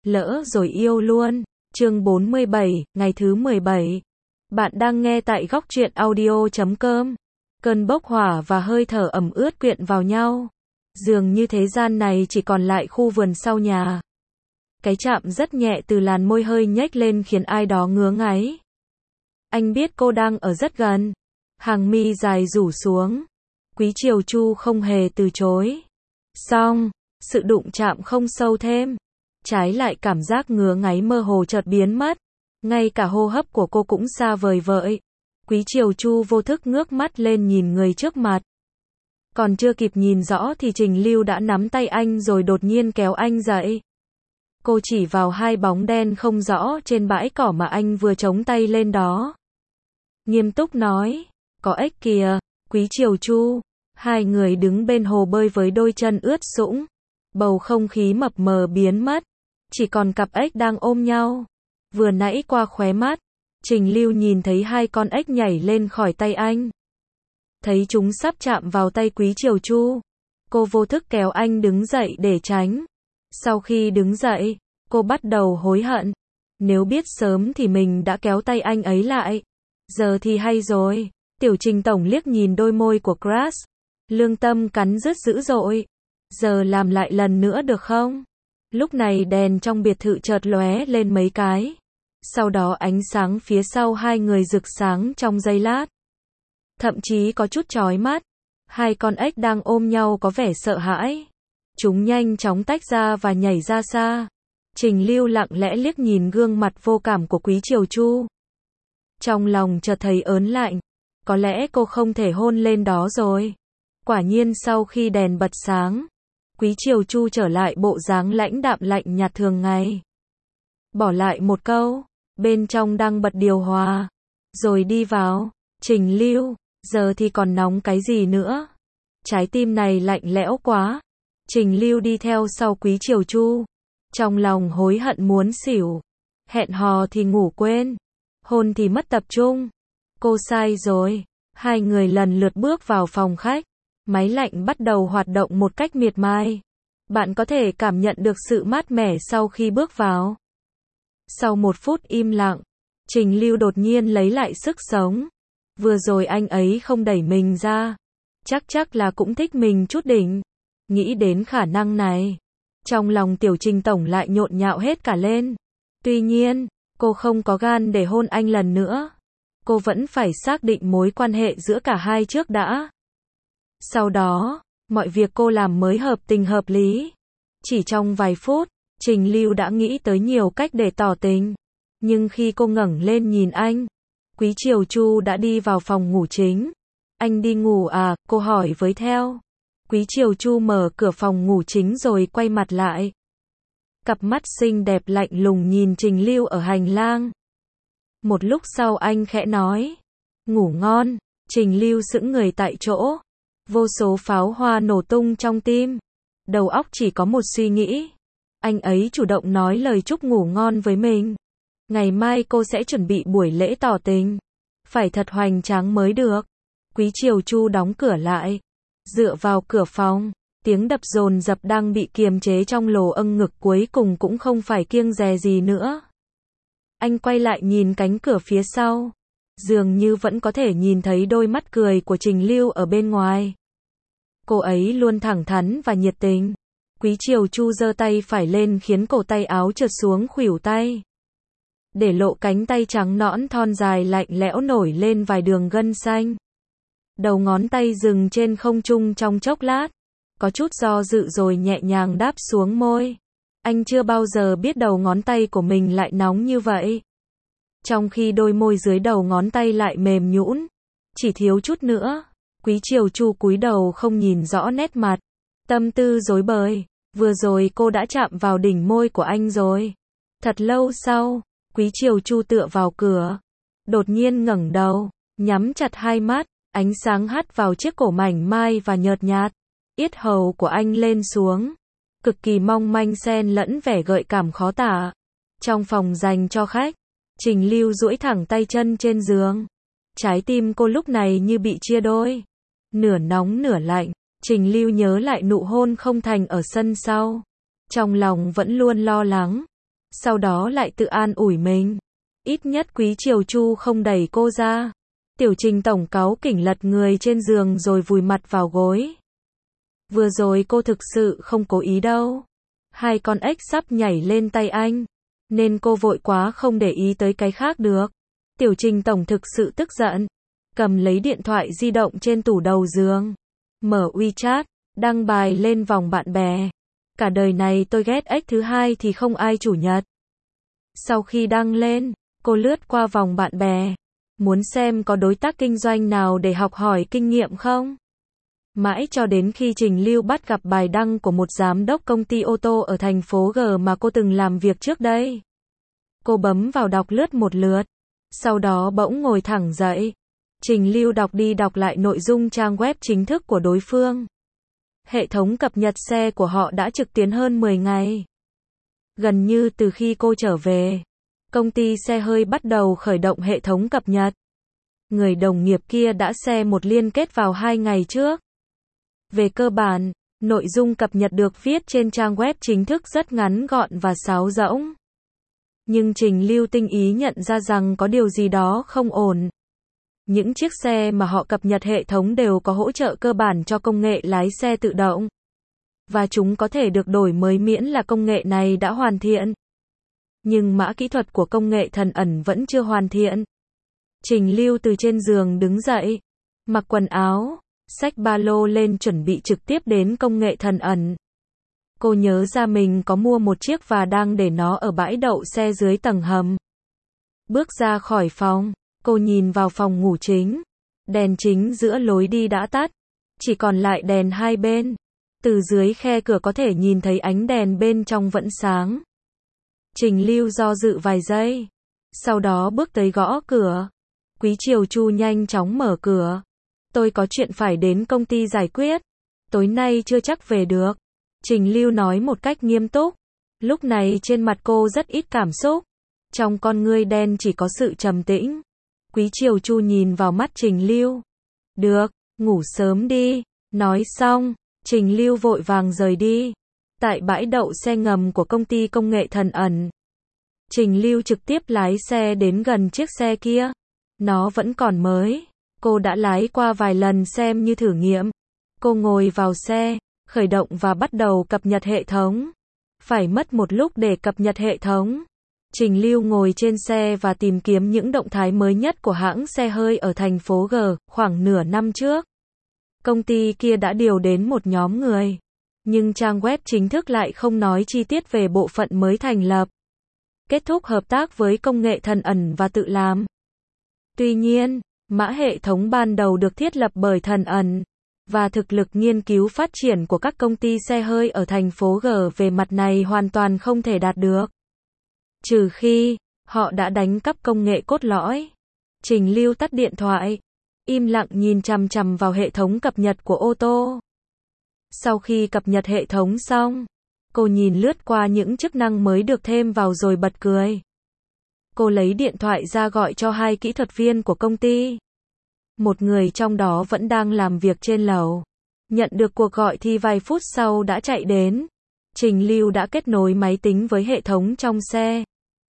lỡ rồi yêu luôn. Chương 47, ngày thứ 17. Bạn đang nghe tại góc truyện audio.com. Cơn bốc hỏa và hơi thở ẩm ướt quyện vào nhau. Dường như thế gian này chỉ còn lại khu vườn sau nhà. Cái chạm rất nhẹ từ làn môi hơi nhếch lên khiến ai đó ngứa ngáy. Anh biết cô đang ở rất gần. Hàng mi dài rủ xuống. Quý Triều Chu không hề từ chối. Xong, sự đụng chạm không sâu thêm. Trái lại cảm giác ngứa ngáy mơ hồ chợt biến mất. Ngay cả hô hấp của cô cũng xa vời vợi. Quý Triều Chu vô thức ngước mắt lên nhìn người trước mặt. Còn chưa kịp nhìn rõ thì Trình Lưu đã nắm tay anh rồi đột nhiên kéo anh dậy. Cô chỉ vào hai bóng đen không rõ trên bãi cỏ mà anh vừa chống tay lên đó. Nghiêm túc nói, có ếch kìa. Quý Triều Chu. Hai người đứng bên hồ bơi với đôi chân ướt sũng. Bầu không khí mập mờ biến mất. Chỉ còn cặp ếch đang ôm nhau. Vừa nãy qua khóe mắt, Trình Lưu nhìn thấy hai con ếch nhảy lên khỏi tay anh. Thấy chúng sắp chạm vào tay Quý Triều Chu. Cô vô thức kéo anh đứng dậy để tránh. Sau khi đứng dậy, cô bắt đầu hối hận. Nếu biết sớm thì mình đã kéo tay anh ấy lại. Giờ thì hay rồi. Tiểu Trình tổng liếc nhìn đôi môi của Crush. Lương tâm cắn rứt dữ dội. Giờ làm lại lần nữa được không? Lúc này đèn trong biệt thự chợt lóe lên mấy cái. Sau đó ánh sáng phía sau hai người rực sáng trong giây lát. Thậm chí có chút chói mắt. Hai con ếch đang ôm nhau có vẻ sợ hãi. Chúng nhanh chóng tách ra và nhảy ra xa. Trình Lưu lặng lẽ liếc nhìn gương mặt vô cảm của Quý Triều Chu. Trong lòng chợt thấy ớn lạnh. Có lẽ cô không thể hôn lên đó rồi. Quả nhiên sau khi đèn bật sáng, Quý Triều Chu trở lại bộ dáng lãnh đạm lạnh nhạt thường ngày. Bỏ lại một câu, bên trong đang bật điều hòa. Rồi đi vào. Trình Lưu, giờ thì còn nóng cái gì nữa? Trái tim này lạnh lẽo quá. Trình Lưu đi theo sau Quý Triều Chu. Trong lòng hối hận muốn xỉu. Hẹn hò thì ngủ quên. Hôn thì mất tập trung. Cô sai rồi. Hai người lần lượt bước vào phòng khách. Máy lạnh bắt đầu hoạt động một cách miệt mài. Bạn có thể cảm nhận được sự mát mẻ sau khi bước vào. Sau một phút im lặng, Trình Lưu đột nhiên lấy lại sức sống. Vừa rồi anh ấy không đẩy mình ra. Chắc là cũng thích mình chút đỉnh. Nghĩ đến khả năng này, trong lòng Tiểu Trình tổng lại nhộn nhạo hết cả lên. Tuy nhiên, cô không có gan để hôn anh lần nữa. Cô vẫn phải xác định mối quan hệ giữa cả hai trước đã. Sau đó, mọi việc cô làm mới hợp tình hợp lý. Chỉ trong vài phút, Trình Lưu đã nghĩ tới nhiều cách để tỏ tình. Nhưng khi cô ngẩng lên nhìn anh, Quý Triều Chu đã đi vào phòng ngủ chính. Anh đi ngủ à? Cô hỏi với theo. Quý Triều Chu mở cửa phòng ngủ chính rồi quay mặt lại. Cặp mắt xinh đẹp lạnh lùng nhìn Trình Lưu ở hành lang. Một lúc sau anh khẽ nói, ngủ ngon. Trình Lưu sững người tại chỗ. Vô số pháo hoa nổ tung trong tim. Đầu óc chỉ có một suy nghĩ. Anh ấy chủ động nói lời chúc ngủ ngon với mình. Ngày mai cô sẽ chuẩn bị buổi lễ tỏ tình. Phải thật hoành tráng mới được. Quý Triều Chu đóng cửa lại. Dựa vào cửa phòng. Tiếng đập dồn dập đang bị kiềm chế trong lồ âng ngực cuối cùng cũng không phải kiêng dè gì nữa. Anh quay lại nhìn cánh cửa phía sau. Dường như vẫn có thể nhìn thấy đôi mắt cười của Trình Lưu ở bên ngoài. Cô ấy luôn thẳng thắn và nhiệt tình. Quý Triều Chu giơ tay phải lên khiến cổ tay áo trượt xuống khuỷu tay. Để lộ cánh tay trắng nõn thon dài lạnh lẽo nổi lên vài đường gân xanh. Đầu ngón tay dừng trên không trung trong chốc lát. Có chút do dự rồi nhẹ nhàng đáp xuống môi. Anh chưa bao giờ biết đầu ngón tay của mình lại nóng như vậy. Trong khi đôi môi dưới đầu ngón tay lại mềm nhũn. Chỉ thiếu chút nữa. Quý Triều Chu cúi đầu không nhìn rõ nét mặt. Tâm tư rối bời. Vừa rồi cô đã chạm vào đỉnh môi của anh rồi. Thật lâu sau, Quý Triều Chu tựa vào cửa. Đột nhiên ngẩng đầu, nhắm chặt hai mắt. Ánh sáng hắt vào chiếc cổ mảnh mai và nhợt nhạt. Yết hầu của anh lên xuống. Cực kỳ mong manh xen lẫn vẻ gợi cảm khó tả. Trong phòng dành cho khách, Trình Lưu duỗi thẳng tay chân trên giường. Trái tim cô lúc này như bị chia đôi. Nửa nóng nửa lạnh. Trình Lưu nhớ lại nụ hôn không thành ở sân sau. Trong lòng vẫn luôn lo lắng. Sau đó lại tự an ủi mình. Ít nhất Quý Triều Chu không đẩy cô ra. Tiểu Trình tổng cáu kỉnh lật người trên giường rồi vùi mặt vào gối. Vừa rồi cô thực sự không cố ý đâu. Hai con ếch sắp nhảy lên tay anh. Nên cô vội quá không để ý tới cái khác được. Tiểu Trình tổng thực sự tức giận. Cầm lấy điện thoại di động trên tủ đầu giường. Mở WeChat, đăng bài lên vòng bạn bè. Cả đời này tôi ghét ếch thứ hai thì không ai chủ nhật. Sau khi đăng lên, cô lướt qua vòng bạn bè. Muốn xem có đối tác kinh doanh nào để học hỏi kinh nghiệm không? Mãi cho đến khi Trình Lưu bắt gặp bài đăng của một giám đốc công ty ô tô ở thành phố G mà cô từng làm việc trước đây. Cô bấm vào đọc lướt một lượt. Sau đó bỗng ngồi thẳng dậy. Trình Lưu đọc đi đọc lại nội dung trang web chính thức của đối phương. Hệ thống cập nhật xe của họ đã trực tuyến hơn 10 ngày. Gần như từ khi cô trở về, công ty xe hơi bắt đầu khởi động hệ thống cập nhật. Người đồng nghiệp kia đã share một liên kết vào 2 ngày trước. Về cơ bản, nội dung cập nhật được viết trên trang web chính thức rất ngắn gọn và sáo rỗng. Nhưng Trình Lưu tinh ý nhận ra rằng có điều gì đó không ổn. Những chiếc xe mà họ cập nhật hệ thống đều có hỗ trợ cơ bản cho công nghệ lái xe tự động. Và chúng có thể được đổi mới miễn là công nghệ này đã hoàn thiện. Nhưng mã kỹ thuật của công nghệ thần ẩn vẫn chưa hoàn thiện. Trình Lưu từ trên giường đứng dậy, mặc quần áo, xách ba lô lên chuẩn bị trực tiếp đến công nghệ thần ẩn. Cô nhớ ra mình có mua một chiếc và đang để nó ở bãi đậu xe dưới tầng hầm. Bước ra khỏi phòng, cô nhìn vào phòng ngủ chính. Đèn chính giữa lối đi đã tắt, chỉ còn lại đèn hai bên. Từ dưới khe cửa có thể nhìn thấy ánh đèn bên trong vẫn sáng. Trình Lưu do dự vài giây, sau đó bước tới gõ cửa. Quý Triều Chu nhanh chóng mở cửa. Tôi có chuyện phải đến công ty giải quyết. Tối nay chưa chắc về được. Trình Lưu nói một cách nghiêm túc. Lúc này trên mặt cô rất ít cảm xúc. Trong con ngươi đen chỉ có sự trầm tĩnh. Quý Triều Chu nhìn vào mắt Trình Lưu. Được, ngủ sớm đi. Nói xong, Trình Lưu vội vàng rời đi. Tại bãi đậu xe ngầm của công ty công nghệ thần ẩn, Trình Lưu trực tiếp lái xe đến gần chiếc xe kia. Nó vẫn còn mới. Cô đã lái qua vài lần xem như thử nghiệm. Cô ngồi vào xe, khởi động và bắt đầu cập nhật hệ thống. Phải mất một lúc để cập nhật hệ thống. Trình Lưu ngồi trên xe và tìm kiếm những động thái mới nhất của hãng xe hơi ở thành phố G. Khoảng nửa năm trước, công ty kia đã điều đến một nhóm người. Nhưng trang web chính thức lại không nói chi tiết về bộ phận mới thành lập. Kết thúc hợp tác với công nghệ thần ẩn và tự làm. Tuy nhiên, mã hệ thống ban đầu được thiết lập bởi thần ẩn. Và thực lực nghiên cứu phát triển của các công ty xe hơi ở thành phố G về mặt này hoàn toàn không thể đạt được. Trừ khi, họ đã đánh cắp công nghệ cốt lõi. Trình Lưu tắt điện thoại. Im lặng nhìn chằm chằm vào hệ thống cập nhật của ô tô. Sau khi cập nhật hệ thống xong, cô nhìn lướt qua những chức năng mới được thêm vào rồi bật cười. Cô lấy điện thoại ra gọi cho hai kỹ thuật viên của công ty. Một người trong đó vẫn đang làm việc trên lầu. Nhận được cuộc gọi thì vài phút sau đã chạy đến. Trình Lưu đã kết nối máy tính với hệ thống trong xe.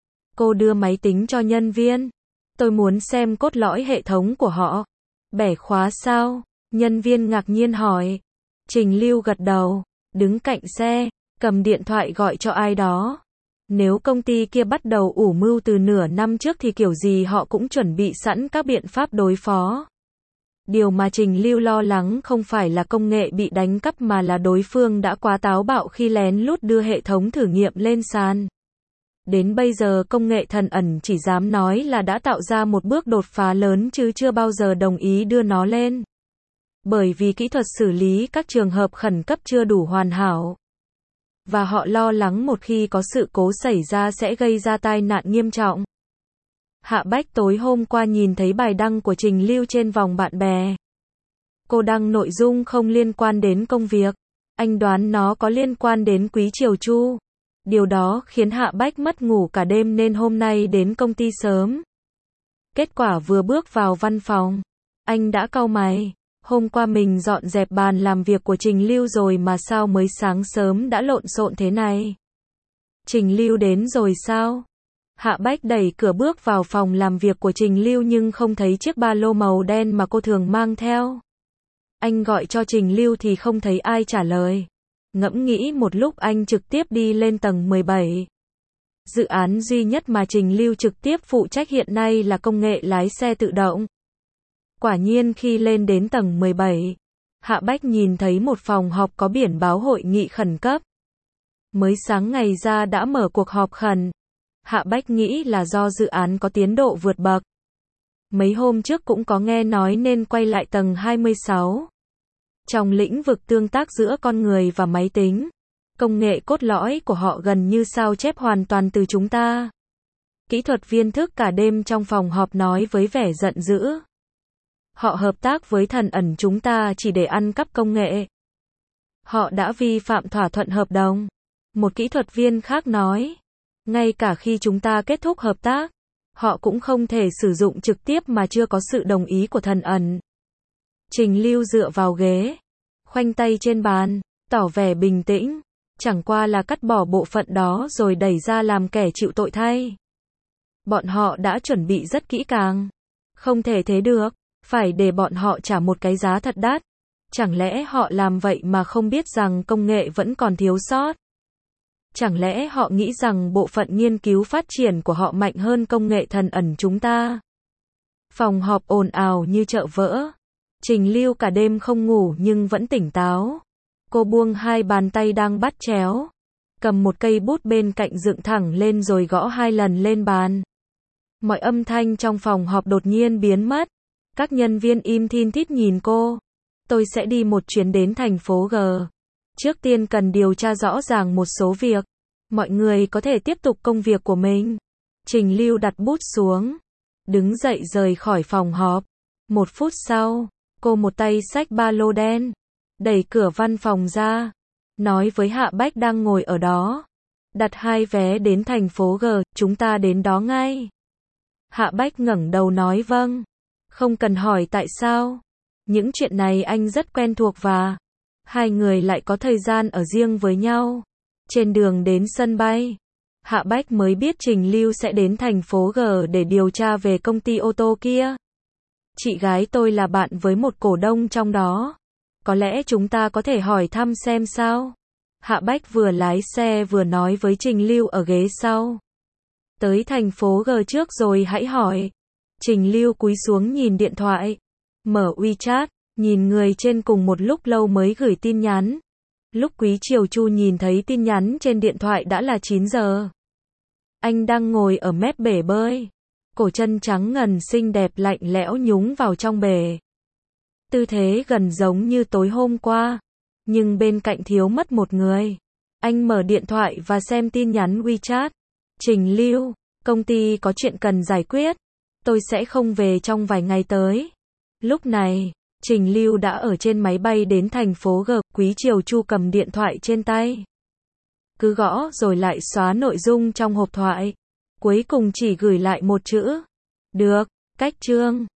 Cô đưa máy tính cho nhân viên. Tôi muốn xem cốt lõi hệ thống của họ. Bẻ khóa sao? Nhân viên ngạc nhiên hỏi. Trình Lưu gật đầu, đứng cạnh xe, cầm điện thoại gọi cho ai đó. Nếu công ty kia bắt đầu ủ mưu từ nửa năm trước thì kiểu gì họ cũng chuẩn bị sẵn các biện pháp đối phó. Điều mà Trình Lưu lo lắng không phải là công nghệ bị đánh cắp mà là đối phương đã quá táo bạo khi lén lút đưa hệ thống thử nghiệm lên sàn. Đến bây giờ công nghệ thần ẩn chỉ dám nói là đã tạo ra một bước đột phá lớn chứ chưa bao giờ đồng ý đưa nó lên. Bởi vì kỹ thuật xử lý các trường hợp khẩn cấp chưa đủ hoàn hảo. Và họ lo lắng một khi có sự cố xảy ra sẽ gây ra tai nạn nghiêm trọng. Hạ Bách tối hôm qua nhìn thấy bài đăng của Trình Lưu trên vòng bạn bè. Cô đăng nội dung không liên quan đến công việc. Anh đoán nó có liên quan đến Quý Triều Chu. Điều đó khiến Hạ Bách mất ngủ cả đêm nên hôm nay đến công ty sớm. Kết quả vừa bước vào văn phòng, anh đã cau mày. Hôm qua mình dọn dẹp bàn làm việc của Trình Lưu rồi mà sao mới sáng sớm đã lộn xộn thế này. Trình Lưu đến rồi sao? Hạ Bách đẩy cửa bước vào phòng làm việc của Trình Lưu nhưng không thấy chiếc ba lô màu đen mà cô thường mang theo. Anh gọi cho Trình Lưu thì không thấy ai trả lời. Ngẫm nghĩ một lúc anh trực tiếp đi lên tầng 17. Dự án duy nhất mà Trình Lưu trực tiếp phụ trách hiện nay là công nghệ lái xe tự động. Quả nhiên khi lên đến tầng 17, Hạ Bách nhìn thấy một phòng họp có biển báo hội nghị khẩn cấp. Mới sáng ngày ra đã mở cuộc họp khẩn. Hạ Bách nghĩ là do dự án có tiến độ vượt bậc. Mấy hôm trước cũng có nghe nói nên quay lại tầng 26. Trong lĩnh vực tương tác giữa con người và máy tính, công nghệ cốt lõi của họ gần như sao chép hoàn toàn từ chúng ta. Kỹ thuật viên thức cả đêm trong phòng họp nói với vẻ giận dữ. Họ hợp tác với thần ẩn chúng ta chỉ để ăn cắp công nghệ. Họ đã vi phạm thỏa thuận hợp đồng. Một kỹ thuật viên khác nói. Ngay cả khi chúng ta kết thúc hợp tác, họ cũng không thể sử dụng trực tiếp mà chưa có sự đồng ý của thần ẩn. Trình Lưu dựa vào ghế, khoanh tay trên bàn, tỏ vẻ bình tĩnh. Chẳng qua là cắt bỏ bộ phận đó rồi đẩy ra làm kẻ chịu tội thay. Bọn họ đã chuẩn bị rất kỹ càng. Không thể thế được, phải để bọn họ trả một cái giá thật đắt. Chẳng lẽ họ làm vậy mà không biết rằng công nghệ vẫn còn thiếu sót? Chẳng lẽ họ nghĩ rằng bộ phận nghiên cứu phát triển của họ mạnh hơn công nghệ thần ẩn chúng ta? Phòng họp ồn ào như chợ vỡ. Trình Lưu cả đêm không ngủ nhưng vẫn tỉnh táo. Cô buông hai bàn tay đang bắt chéo, cầm một cây bút bên cạnh dựng thẳng lên rồi gõ 2 lần lên bàn. Mọi âm thanh trong phòng họp đột nhiên biến mất. Các nhân viên im thin thít nhìn cô. Tôi sẽ đi một chuyến đến thành phố G. Trước tiên cần điều tra rõ ràng một số việc. Mọi người có thể tiếp tục công việc của mình. Trình Lưu đặt bút xuống, đứng dậy rời khỏi phòng họp. 1 phút sau, cô một tay xách ba lô đen, đẩy cửa văn phòng ra, nói với Hạ Bách đang ngồi ở đó. Đặt 2 vé đến thành phố G, chúng ta đến đó ngay. Hạ Bách ngẩng đầu nói vâng. Không cần hỏi tại sao. Những chuyện này anh rất quen thuộc và hai người lại có thời gian ở riêng với nhau. Trên đường đến sân bay, Hạ Bách mới biết Trình Lưu sẽ đến thành phố G để điều tra về công ty ô tô kia. Chị gái tôi là bạn với một cổ đông trong đó. Có lẽ chúng ta có thể hỏi thăm xem sao. Hạ Bách vừa lái xe vừa nói với Trình Lưu ở ghế sau. Tới thành phố G trước rồi hãy hỏi. Trình Lưu cúi xuống nhìn điện thoại. Mở WeChat, nhìn người trên cùng một lúc lâu mới gửi tin nhắn. Lúc Quý Triều Chu nhìn thấy tin nhắn trên điện thoại đã là 9 giờ. Anh đang ngồi ở mép bể bơi. Cổ chân trắng ngần xinh đẹp lạnh lẽo nhúng vào trong bể. Tư thế gần giống như tối hôm qua. Nhưng bên cạnh thiếu mất một người. Anh mở điện thoại và xem tin nhắn WeChat. Trình Lưu, công ty có chuyện cần giải quyết. Tôi sẽ không về trong vài ngày tới. Lúc này, Trình Lưu đã ở trên máy bay đến thành phố G. Quý Triều Chu cầm điện thoại trên tay. Cứ gõ rồi lại xóa nội dung trong hộp thoại. Cuối cùng chỉ gửi lại một chữ. Được, cách chương.